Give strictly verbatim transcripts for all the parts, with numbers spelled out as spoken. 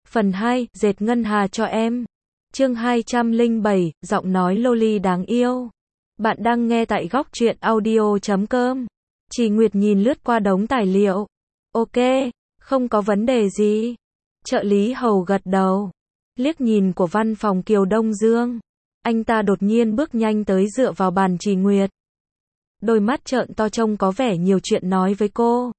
Phần hai, dệt ngân hà cho em. Chương hai trăm lẻ bảy, giọng nói loli đáng yêu. Bạn đang nghe tại góc truyện audio chấm com. Trì Nguyệt nhìn lướt qua đống tài liệu. Ok, không có vấn đề gì. Trợ lý hầu gật đầu. Liếc nhìn của văn phòng Kiều Đông Dương. Anh ta đột nhiên bước nhanh tới dựa vào bàn Trì Nguyệt. Đôi mắt trợn to trông có vẻ nhiều chuyện nói với cô.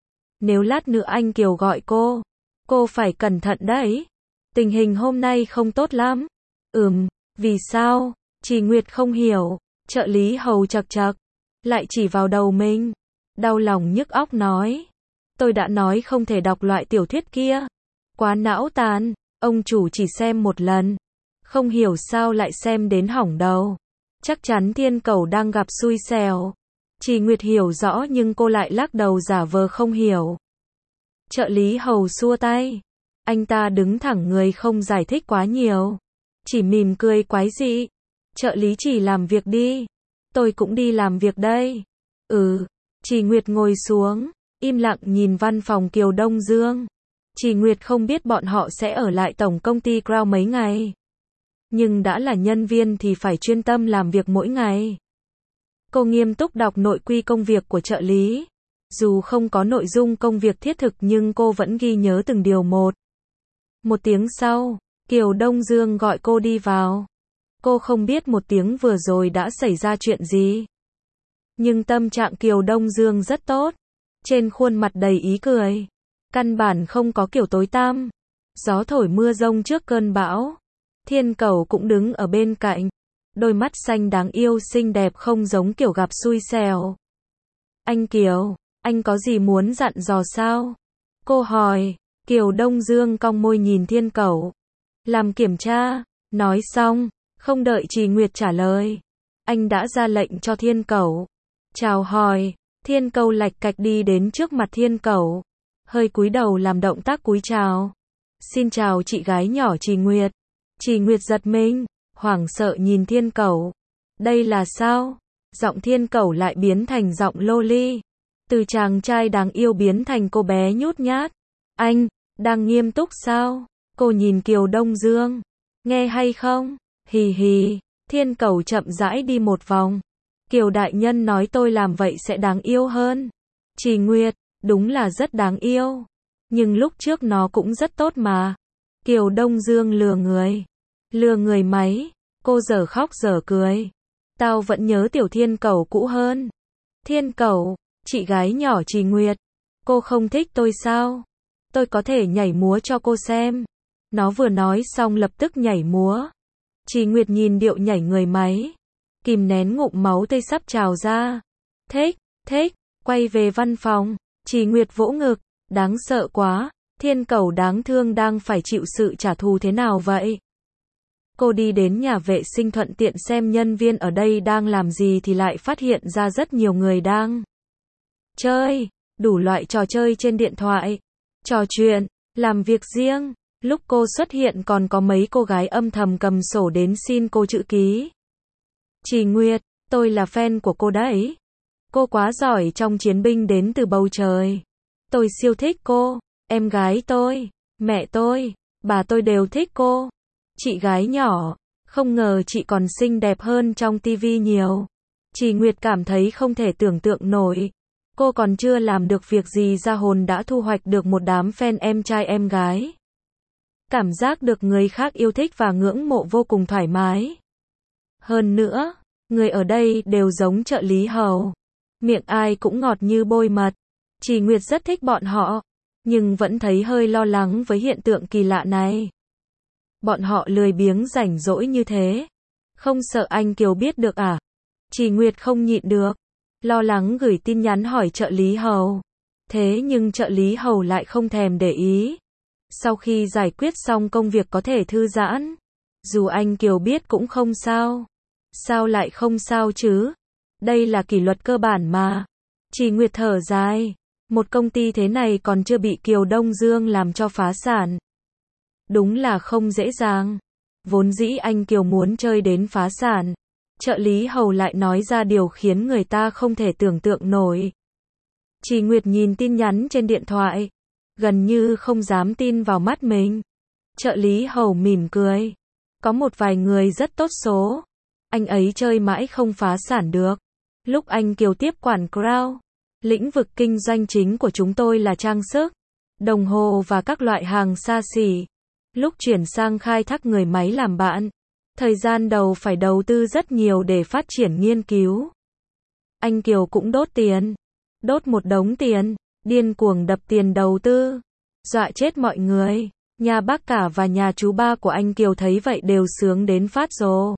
Nếu lát nữa anh Kiều gọi cô, cô phải cẩn thận đấy. Tình hình hôm nay không tốt lắm. Ừm, vì sao? Trì Nguyệt không hiểu. Trợ lý hầu chật chật, lại chỉ vào đầu mình. Đau lòng nhức óc nói. Tôi đã nói không thể đọc loại tiểu thuyết kia. Quá não tàn, ông chủ chỉ xem một lần. Không hiểu sao lại xem đến hỏng đầu. Chắc chắn Thiên Cẩu đang gặp xui xẻo. Trì Nguyệt hiểu rõ nhưng cô lại lắc đầu giả vờ không hiểu. Trợ lý hầu xua tay. Anh ta đứng thẳng người không giải thích quá nhiều. Chỉ mỉm cười quái dị. Trợ lý chỉ làm việc đi. Tôi cũng đi làm việc đây. Ừ. Trì Nguyệt ngồi xuống, im lặng nhìn văn phòng Kiều Đông Dương. Trì Nguyệt không biết bọn họ sẽ ở lại tổng công ty Crown mấy ngày. Nhưng đã là nhân viên thì phải chuyên tâm làm việc mỗi ngày. Cô nghiêm túc đọc nội quy công việc của trợ lý. Dù không có nội dung công việc thiết thực nhưng cô vẫn ghi nhớ từng điều một. Một tiếng sau, Kiều Đông Dương gọi cô đi vào. Cô không biết một tiếng vừa rồi đã xảy ra chuyện gì. Nhưng tâm trạng Kiều Đông Dương rất tốt. Trên khuôn mặt đầy ý cười. Căn bản không có kiểu tối tăm. Gió thổi mưa rông trước cơn bão. Thiên Cẩu cũng đứng ở bên cạnh. Đôi mắt xanh đáng yêu xinh đẹp không giống kiểu gặp xui xẻo. Anh Kiều, anh có gì muốn dặn dò sao? Cô hỏi. Kiều Đông Dương cong môi nhìn Thiên Cẩu. Làm kiểm tra. Nói xong, không đợi Trì Nguyệt trả lời. Anh đã ra lệnh cho Thiên Cẩu. Chào hỏi. Thiên Cẩu lạch cạch đi đến trước mặt Thiên Cẩu. Hơi cúi đầu làm động tác cúi chào. Xin chào chị gái nhỏ Trì Nguyệt. Trì Nguyệt giật mình, hoảng sợ nhìn Thiên Cẩu. Đây là sao? Giọng Thiên Cẩu lại biến thành giọng loli. Từ chàng trai đáng yêu biến thành cô bé nhút nhát. Anh, đang nghiêm túc sao? Cô nhìn Kiều Đông Dương. Nghe hay không? Hì hì. Thiên Cẩu chậm rãi đi một vòng. Kiều đại nhân nói tôi làm vậy sẽ đáng yêu hơn. Trì Nguyệt, đúng là rất đáng yêu. Nhưng lúc trước nó cũng rất tốt mà. Kiều Đông Dương lừa người. Lừa người máy. Cô dở khóc dở cười. Tao vẫn nhớ tiểu Thiên Cẩu cũ hơn. Thiên Cẩu, chị gái nhỏ Trì Nguyệt. Cô không thích tôi sao? Tôi có thể nhảy múa cho cô xem. Nó vừa nói xong lập tức nhảy múa. Trì Nguyệt nhìn điệu nhảy người máy. Kìm nén ngụm máu tươi sắp trào ra. Thích, thích, quay về văn phòng. Trì Nguyệt vỗ ngực. Đáng sợ quá. Thiên Cẩu đáng thương đang phải chịu sự trả thù thế nào vậy? Cô đi đến nhà vệ sinh thuận tiện xem nhân viên ở đây đang làm gì thì lại phát hiện ra rất nhiều người đang chơi, đủ loại trò chơi trên điện thoại, trò chuyện, làm việc riêng. Lúc cô xuất hiện còn có mấy cô gái âm thầm cầm sổ đến xin cô chữ ký. Trì Nguyệt, tôi là fan của cô đấy. Cô quá giỏi trong chiến binh đến từ bầu trời. Tôi siêu thích cô, em gái tôi, mẹ tôi, bà tôi đều thích cô. Chị gái nhỏ, không ngờ chị còn xinh đẹp hơn trong tivi nhiều. Trì Nguyệt cảm thấy không thể tưởng tượng nổi. Cô còn chưa làm được việc gì ra hồn đã thu hoạch được một đám fan em trai em gái. Cảm giác được người khác yêu thích và ngưỡng mộ vô cùng thoải mái. Hơn nữa, người ở đây đều giống trợ lý hầu. Miệng ai cũng ngọt như bôi mật. Trì Nguyệt rất thích bọn họ, nhưng vẫn thấy hơi lo lắng với hiện tượng kỳ lạ này. Bọn họ lười biếng rảnh rỗi như thế. Không sợ anh Kiều biết được à? Trì Nguyệt không nhịn được. Lo lắng gửi tin nhắn hỏi trợ lý hầu. Thế nhưng trợ lý hầu lại không thèm để ý. Sau khi giải quyết xong công việc có thể thư giãn. Dù anh Kiều biết cũng không sao. Sao lại không sao chứ? Đây là kỷ luật cơ bản mà. Trì Nguyệt thở dài. Một công ty thế này còn chưa bị Kiều Đông Dương làm cho phá sản. Đúng là không dễ dàng. Vốn dĩ anh Kiều muốn chơi đến phá sản. Trợ lý hầu lại nói ra điều khiến người ta không thể tưởng tượng nổi. Trì Nguyệt nhìn tin nhắn trên điện thoại. Gần như không dám tin vào mắt mình. Trợ lý Hầu mỉm cười. Có một vài người rất tốt số. Anh ấy chơi mãi không phá sản được. Lúc anh Kiều tiếp quản Crown, lĩnh vực kinh doanh chính của chúng tôi là trang sức, đồng hồ và các loại hàng xa xỉ. Lúc chuyển sang khai thác người máy làm bạn, thời gian đầu phải đầu tư rất nhiều để phát triển nghiên cứu. Anh Kiều cũng đốt tiền, đốt một đống tiền, điên cuồng đập tiền đầu tư, dọa chết mọi người. Nhà bác cả và nhà chú ba của anh Kiều thấy vậy đều sướng đến phát rồ.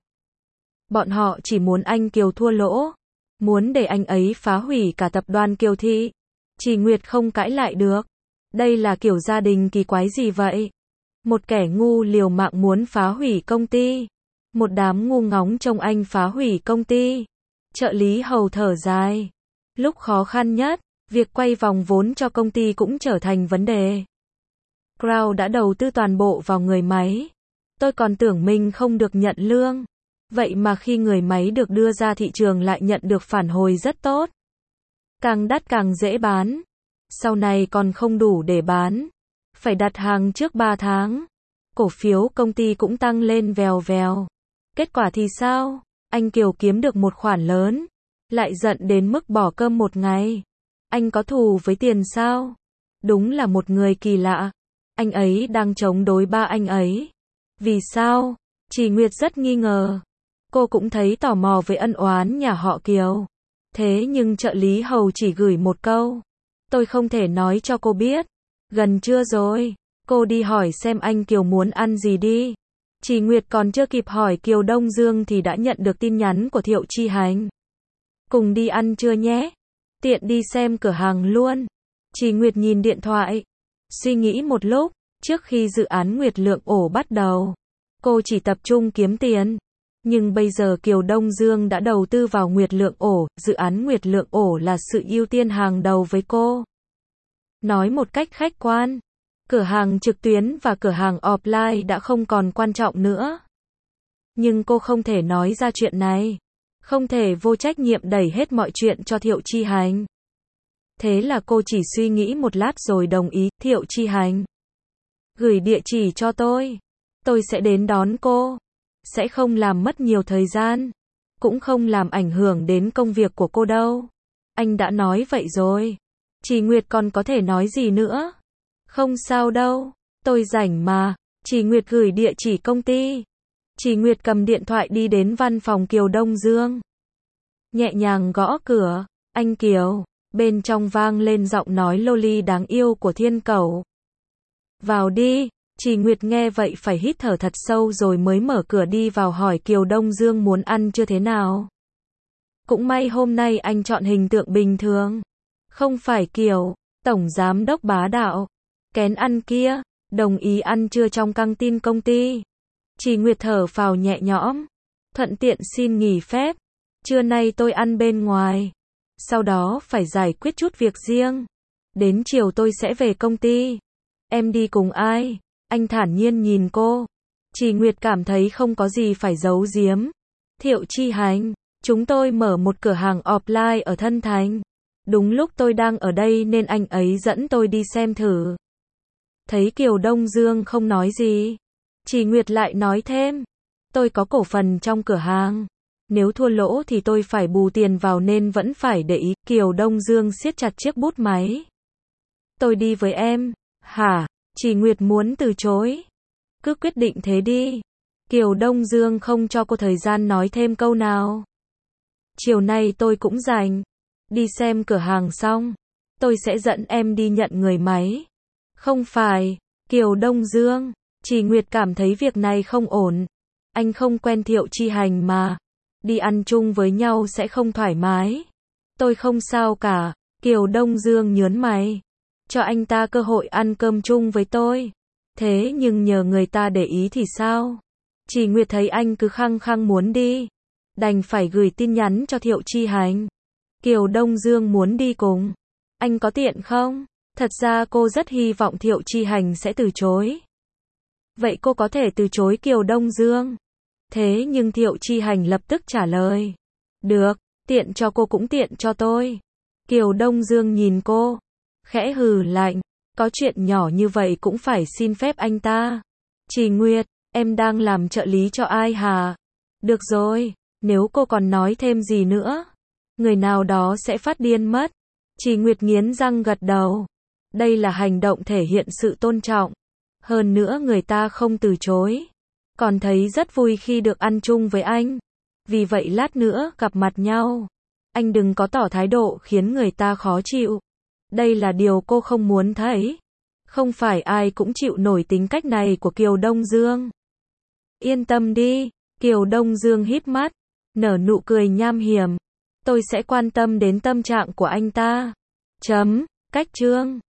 Bọn họ chỉ muốn anh Kiều thua lỗ, muốn để anh ấy phá hủy cả tập đoàn Kiều Thị. Chỉ Nguyệt không cãi lại được. Đây là kiểu gia đình kỳ quái gì vậy? Một kẻ ngu liều mạng muốn phá hủy công ty. Một đám ngu ngóng trông anh phá hủy công ty. Trợ lý Hầu thở dài. Lúc khó khăn nhất, việc quay vòng vốn cho công ty cũng trở thành vấn đề. Crown đã đầu tư toàn bộ vào người máy. Tôi còn tưởng mình không được nhận lương. Vậy mà khi người máy được đưa ra thị trường lại nhận được phản hồi rất tốt. Càng đắt càng dễ bán. Sau này còn không đủ để bán. Phải đặt hàng trước ba tháng. Cổ phiếu công ty cũng tăng lên vèo vèo. Kết quả thì sao? Anh Kiều kiếm được một khoản lớn. Lại giận đến mức bỏ cơm một ngày. Anh có thù với tiền sao? Đúng là một người kỳ lạ. Anh ấy đang chống đối ba anh ấy. Vì sao? Chỉ Nguyệt rất nghi ngờ. Cô cũng thấy tò mò về ân oán nhà họ Kiều. Thế nhưng trợ lý Hầu chỉ gửi một câu. Tôi không thể nói cho cô biết. Gần trưa rồi. Cô đi hỏi xem anh Kiều muốn ăn gì đi. Chỉ Nguyệt còn chưa kịp hỏi Kiều Đông Dương thì đã nhận được tin nhắn của Thiệu Chi Hành. Cùng đi ăn trưa nhé. Tiện đi xem cửa hàng luôn. Chỉ Nguyệt nhìn điện thoại. Suy nghĩ một lúc. Trước khi dự án Nguyệt Lượng Ổ bắt đầu, cô chỉ tập trung kiếm tiền. Nhưng bây giờ Kiều Đông Dương đã đầu tư vào Nguyệt Lượng Ổ, dự án Nguyệt Lượng Ổ là sự ưu tiên hàng đầu với cô. Nói một cách khách quan, cửa hàng trực tuyến và cửa hàng offline đã không còn quan trọng nữa. Nhưng cô không thể nói ra chuyện này. Không thể vô trách nhiệm đẩy hết mọi chuyện cho Thiệu Chi Hành. Thế là cô chỉ suy nghĩ một lát rồi đồng ý. Thiệu Chi Hành, gửi địa chỉ cho tôi. Tôi sẽ đến đón cô. Sẽ không làm mất nhiều thời gian. Cũng không làm ảnh hưởng đến công việc của cô đâu. Anh đã nói vậy rồi. Chỉ Nguyệt còn có thể nói gì nữa? Không sao đâu. Tôi rảnh mà. Chỉ Nguyệt gửi địa chỉ công ty. Chỉ Nguyệt cầm điện thoại đi đến văn phòng Kiều Đông Dương. Nhẹ nhàng gõ cửa. Anh Kiều. Bên trong vang lên giọng nói loli đáng yêu của Thiên Cẩu. Vào đi. Chỉ Nguyệt nghe vậy phải hít thở thật sâu rồi mới mở cửa đi vào hỏi Kiều Đông Dương muốn ăn chưa thế nào. Cũng may hôm nay anh chọn hình tượng bình thường. Không phải kiểu tổng giám đốc bá đạo, kén ăn kia, đồng ý ăn trưa trong căng tin công ty. Chỉ Nguyệt thở phào nhẹ nhõm. Thuận tiện xin nghỉ phép. Trưa nay tôi ăn bên ngoài. Sau đó phải giải quyết chút việc riêng. Đến chiều tôi sẽ về công ty. Em đi cùng ai? Anh thản nhiên nhìn cô. Chỉ Nguyệt cảm thấy không có gì phải giấu giếm. Thiệu Chi Hành, chúng tôi mở một cửa hàng offline ở Thân Thành. Đúng lúc tôi đang ở đây nên anh ấy dẫn tôi đi xem thử. Thấy Kiều Đông Dương không nói gì. Chỉ Nguyệt lại nói thêm. Tôi có cổ phần trong cửa hàng. Nếu thua lỗ thì tôi phải bù tiền vào nên vẫn phải để ý. Kiều Đông Dương siết chặt chiếc bút máy. Tôi đi với em. Hả? Chỉ Nguyệt muốn từ chối. Cứ quyết định thế đi. Kiều Đông Dương không cho cô thời gian nói thêm câu nào. Chiều nay tôi cũng rảnh. Đi xem cửa hàng xong, tôi sẽ dẫn em đi nhận người máy. Không phải. Kiều Đông Dương. Chỉ Nguyệt cảm thấy việc này không ổn. Anh không quen Thiệu Chi Hành mà. Đi ăn chung với nhau sẽ không thoải mái. Tôi không sao cả. Kiều Đông Dương nhớn mày. Cho anh ta cơ hội ăn cơm chung với tôi. Thế nhưng nhờ người ta để ý thì sao? Chỉ Nguyệt thấy anh cứ khăng khăng muốn đi. Đành phải gửi tin nhắn cho Thiệu Chi Hành. Kiều Đông Dương muốn đi cùng. Anh có tiện không? Thật ra cô rất hy vọng Thiệu Chi Hành sẽ từ chối. Vậy cô có thể từ chối Kiều Đông Dương. Thế nhưng Thiệu Chi Hành lập tức trả lời. Được, tiện cho cô cũng tiện cho tôi. Kiều Đông Dương nhìn cô. Khẽ hừ lạnh. Có chuyện nhỏ như vậy cũng phải xin phép anh ta. Chỉ Nguyệt, em đang làm trợ lý cho ai hả? Được rồi, nếu cô còn nói thêm gì nữa, người nào đó sẽ phát điên mất. Chỉ Nguyệt nghiến răng gật đầu. Đây là hành động thể hiện sự tôn trọng. Hơn nữa người ta không từ chối. Còn thấy rất vui khi được ăn chung với anh. Vì vậy lát nữa gặp mặt nhau, anh đừng có tỏ thái độ khiến người ta khó chịu. Đây là điều cô không muốn thấy. Không phải ai cũng chịu nổi tính cách này của Kiều Đông Dương. Yên tâm đi, Kiều Đông Dương híp mắt, nở nụ cười nham hiểm. Tôi sẽ quan tâm đến tâm trạng của anh ta. Chấm, cách chương.